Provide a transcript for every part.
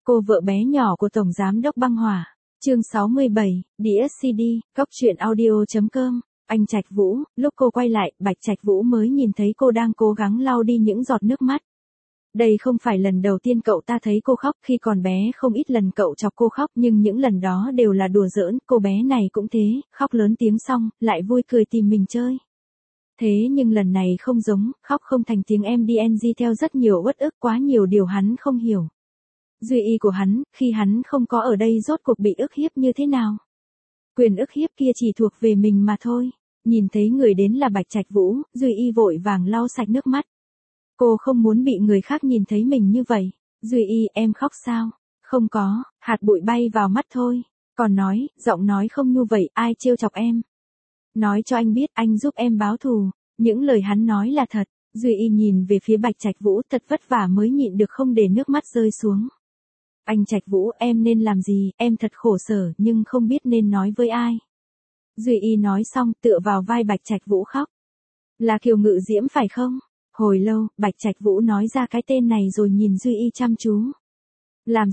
Cô vợ bé nhỏ của Tổng Giám đốc Băng Hỏa. Chương 67, đĩa CD, Cóc truyện audio.com. Anh Trạch Vũ, lúc cô quay lại, Bạch Trạch Vũ mới nhìn thấy cô đang cố gắng lau đi những giọt nước mắt. Đây không phải lần đầu tiên cậu ta thấy cô khóc, khi còn bé không ít lần cậu chọc cô khóc, nhưng những lần đó đều là đùa giỡn, cô bé này cũng thế, khóc lớn tiếng xong, lại vui cười tìm mình chơi. Thế nhưng lần này không giống, khóc không thành tiếng MDNG theo rất nhiều uất ức, quá nhiều điều hắn không hiểu. Duy y của hắn, khi hắn không có ở đây rốt cuộc bị ức hiếp như thế nào? Quyền ức hiếp kia chỉ thuộc về mình mà thôi. Nhìn thấy người đến là Bạch Trạch Vũ, Duy y vội vàng lau sạch nước mắt. Cô không muốn bị người khác nhìn thấy mình như vậy. Duy y, em khóc sao? Không có, hạt bụi bay vào mắt thôi. Còn nói, giọng nói không như vậy, ai trêu chọc em? Nói cho anh biết, anh giúp em báo thù. Những lời hắn nói là thật. Duy y nhìn về phía Bạch Trạch Vũ, thật vất vả mới nhịn được không để nước mắt rơi xuống. Anh Trạch Vũ, em nên làm gì, em thật khổ sở nhưng không biết nên nói với ai. Duy y nói xong tựa vào vai Bạch Trạch Vũ khóc. Là Kiều Ngự Diễm phải không? Hồi lâu, Bạch Trạch Vũ nói ra cái tên này rồi nhìn Duy y chăm chú. Làm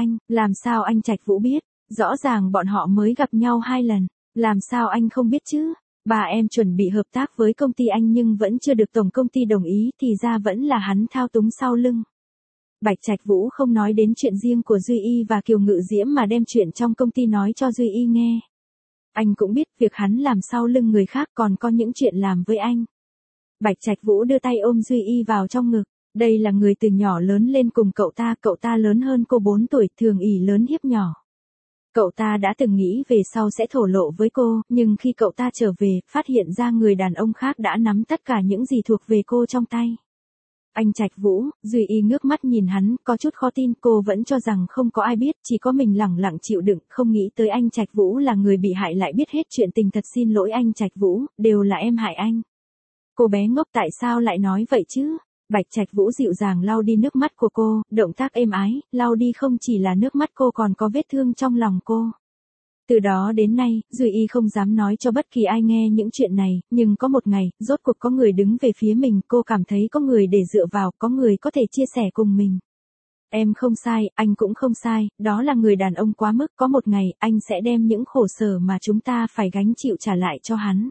sao anh Trạch Vũ biết, rõ ràng bọn họ mới gặp nhau 2 lần, làm sao anh không biết chứ? Bà em chuẩn bị hợp tác với công ty anh nhưng vẫn chưa được tổng công ty đồng ý thì ra vẫn là hắn thao túng sau lưng. Bạch Trạch Vũ không nói đến chuyện riêng của Duy y và Kiều Ngự Diễm mà đem chuyện trong công ty nói cho Duy y nghe. Anh cũng biết việc hắn làm sau lưng người khác còn có những chuyện làm với anh. Bạch Trạch Vũ đưa tay ôm Duy y vào trong ngực. Đây là người từ nhỏ lớn lên cùng cậu ta lớn hơn cô 4 tuổi, thường ỷ lớn hiếp nhỏ. Cậu ta đã từng nghĩ về sau sẽ thổ lộ với cô, nhưng khi cậu ta trở về, phát hiện ra người đàn ông khác đã nắm tất cả những gì thuộc về cô trong tay. Anh Trạch Vũ, Duy y ngước mắt nhìn hắn, có chút khó tin, cô vẫn cho rằng không có ai biết, chỉ có mình lẳng lặng chịu đựng, không nghĩ tới anh Trạch Vũ là người bị hại lại biết hết chuyện tình, thật xin lỗi anh Trạch Vũ, đều là em hại anh. Cô bé ngốc tại sao lại nói vậy chứ? Bạch Trạch Vũ dịu dàng lau đi nước mắt của cô, động tác êm ái, lau đi không chỉ là nước mắt cô còn có vết thương trong lòng cô. Từ đó đến nay, Duy y không dám nói cho bất kỳ ai nghe những chuyện này, nhưng có một ngày, rốt cuộc có người đứng về phía mình, cô cảm thấy có người để dựa vào, có người có thể chia sẻ cùng mình. Em không sai, anh cũng không sai, đó là người đàn ông quá mức, có một ngày, anh sẽ đem những khổ sở mà chúng ta phải gánh chịu trả lại cho hắn.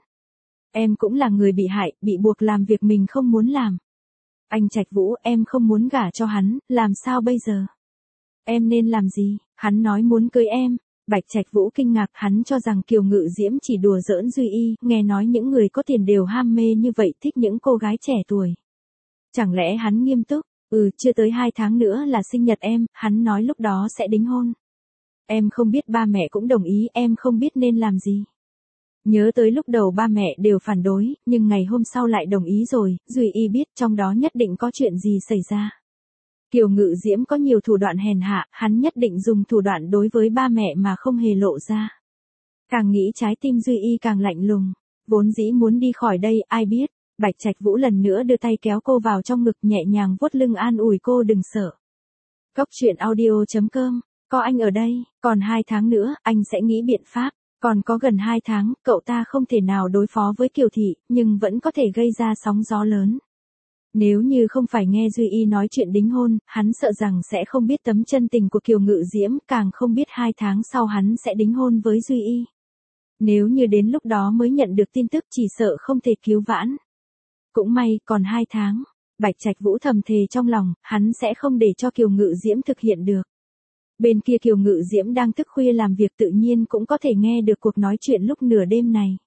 Em cũng là người bị hại, bị buộc làm việc mình không muốn làm. Anh Trạch Vũ, em không muốn gả cho hắn, làm sao bây giờ? Em nên làm gì? Hắn nói muốn cưới em. Bạch Trạch Vũ kinh ngạc, hắn cho rằng Kiều Ngự Diễm chỉ đùa giỡn Duy y, nghe nói những người có tiền đều ham mê như vậy, thích những cô gái trẻ tuổi. Chẳng lẽ hắn nghiêm túc? Chưa tới 2 tháng nữa là sinh nhật em, hắn nói lúc đó sẽ đính hôn. Em không biết ba mẹ cũng đồng ý, em không biết nên làm gì. Nhớ tới lúc đầu ba mẹ đều phản đối, nhưng ngày hôm sau lại đồng ý rồi, Duy y biết trong đó nhất định có chuyện gì xảy ra. Kiều Ngự Diễm có nhiều thủ đoạn hèn hạ, hắn nhất định dùng thủ đoạn đối với ba mẹ mà không hề lộ ra. Càng nghĩ trái tim Duy y càng lạnh lùng, vốn dĩ muốn đi khỏi đây, ai biết. Bạch Trạch Vũ lần nữa đưa tay kéo cô vào trong ngực, nhẹ nhàng vuốt lưng an ủi cô đừng sợ. Cóc truyện audio.com, có anh ở đây, còn 2 tháng nữa, anh sẽ nghĩ biện pháp. Còn có gần 2 tháng, cậu ta không thể nào đối phó với Kiều Thị, nhưng vẫn có thể gây ra sóng gió lớn. Nếu như không phải nghe Duy y nói chuyện đính hôn, hắn sợ rằng sẽ không biết tấm chân tình của Kiều Ngự Diễm, càng không biết 2 tháng sau hắn sẽ đính hôn với Duy y. Nếu như đến lúc đó mới nhận được tin tức chỉ sợ không thể cứu vãn. Cũng may, còn 2 tháng. Bạch Trạch Vũ thầm thề trong lòng, hắn sẽ không để cho Kiều Ngự Diễm thực hiện được. Bên kia Kiều Ngự Diễm đang thức khuya làm việc, tự nhiên cũng có thể nghe được cuộc nói chuyện lúc nửa đêm này.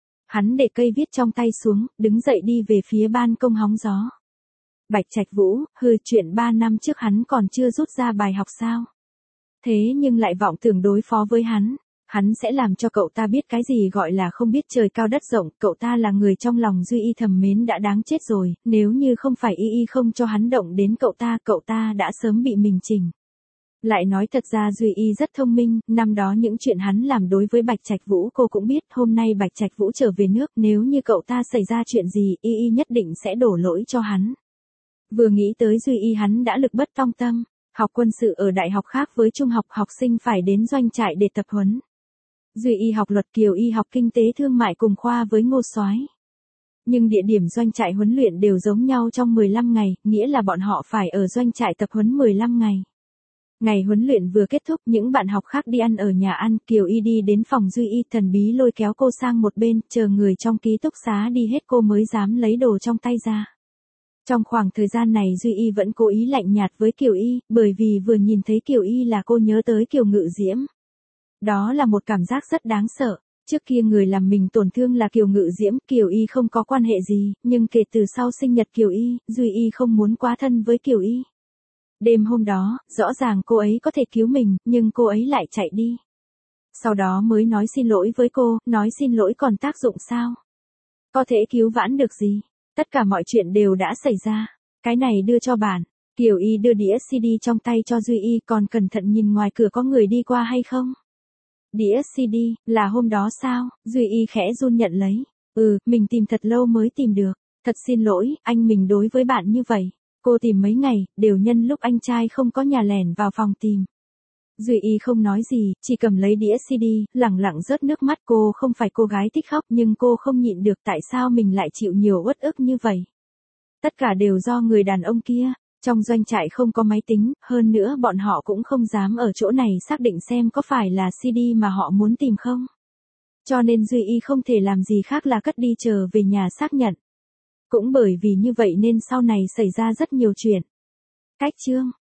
Hắn để cây viết trong tay xuống, đứng dậy đi về phía ban công hóng gió. Bạch Trạch Vũ, chuyện 3 năm trước hắn còn chưa rút ra bài học sao? Thế nhưng lại vọng tưởng đối phó với hắn sẽ làm cho cậu ta biết cái gì gọi là không biết trời cao đất rộng, cậu ta là người trong lòng Duy y thầm mến đã đáng chết rồi, nếu như không phải y không cho hắn động đến cậu ta đã sớm bị mình chỉnh. Lại nói thật ra Duy y rất thông minh, năm đó những chuyện hắn làm đối với Bạch Trạch Vũ cô cũng biết, hôm nay Bạch Trạch Vũ trở về nước, nếu như cậu ta xảy ra chuyện gì, y nhất định sẽ đổ lỗi cho hắn. Vừa nghĩ tới Duy y hắn đã lực bất tòng tâm, học quân sự ở đại học khác với trung học, học sinh phải đến doanh trại để tập huấn. Duy y học luật, Kiều y học kinh tế thương mại cùng khoa với Ngô Soái. Nhưng địa điểm doanh trại huấn luyện đều giống nhau trong 15 ngày, nghĩa là bọn họ phải ở doanh trại tập huấn 15 ngày. Ngày huấn luyện vừa kết thúc, những bạn học khác đi ăn ở nhà ăn, Kiều Y đi đến phòng Duy Y, thần bí lôi kéo cô sang một bên, chờ người trong ký túc xá đi hết cô mới dám lấy đồ trong tay ra. Trong khoảng thời gian này Duy Y vẫn cố ý lạnh nhạt với Kiều Y, bởi vì vừa nhìn thấy Kiều Y là cô nhớ tới Kiều Ngự Diễm. Đó là một cảm giác rất đáng sợ. Trước kia người làm mình tổn thương là Kiều Ngự Diễm, Kiều Y không có quan hệ gì, nhưng kể từ sau sinh nhật Kiều Y, Duy Y không muốn quá thân với Kiều Y. Đêm hôm đó, rõ ràng cô ấy có thể cứu mình, nhưng cô ấy lại chạy đi. Sau đó mới nói xin lỗi với cô, nói xin lỗi còn tác dụng sao? Có thể cứu vãn được gì? Tất cả mọi chuyện đều đã xảy ra. Cái này đưa cho bạn. Kiều Y đưa đĩa CD trong tay cho Duy Y, còn cẩn thận nhìn ngoài cửa có người đi qua hay không. Đĩa CD, là hôm đó sao? Duy Y khẽ run nhận lấy. Mình tìm thật lâu mới tìm được. Thật xin lỗi, anh mình đối với bạn như vậy. Cô tìm mấy ngày, đều nhân lúc anh trai không có nhà lẻn vào phòng tìm. Duy Y không nói gì, chỉ cầm lấy đĩa CD, lẳng lặng rớt nước mắt. Cô không phải cô gái thích khóc, nhưng cô không nhịn được tại sao mình lại chịu nhiều uất ức như vậy. Tất cả đều do người đàn ông kia. Trong doanh trại không có máy tính, hơn nữa bọn họ cũng không dám ở chỗ này xác định xem có phải là CD mà họ muốn tìm không. Cho nên Duy Y không thể làm gì khác là cất đi trở về nhà xác nhận. Cũng bởi vì như vậy nên sau này xảy ra rất nhiều chuyện. Cách chương